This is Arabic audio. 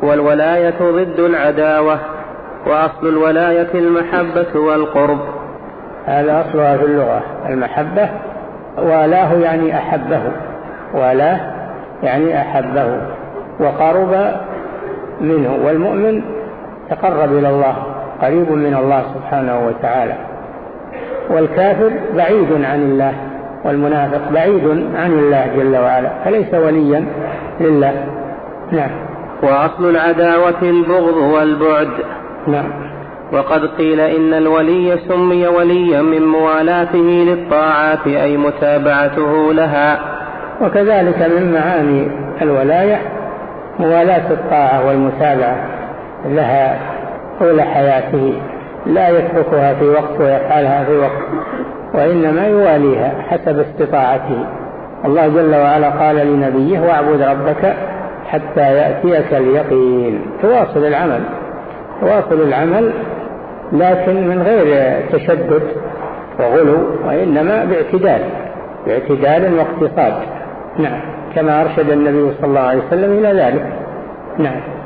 والولاية ضد العداوة، وأصل الولاية المحبة والقرب. هذا أصلها في اللغة المحبة، والاه يعني أحبه، والاه يعني أحبه وقرب منه، والمؤمن تقرب إلى الله، قريب من الله سبحانه وتعالى، والكافر بعيد عن الله، والمنافق بعيد عن الله جل وعلا، فليس وليا لله. نعم. وأصل العداوة البغض والبعد. نعم. وقد قيل إن الولي سمي وليا من موالاته للطاعات، أي متابعته لها. وكذلك من معاني الولاية موالاة الطاعة والمتابعة لها طول حياته، لا يتركها في وقت ويفعلها في وقت، وإنما يواليها حسب استطاعته. الله جل وعلا قال لنبيه: واعبد ربك حتى يأتيك اليقين. تواصل العمل لكن من غير تشدد وغلو، وإنما باعتدال واقتصاد. نعم، كما أرشد النبي صلى الله عليه وسلم إلى ذلك. نعم.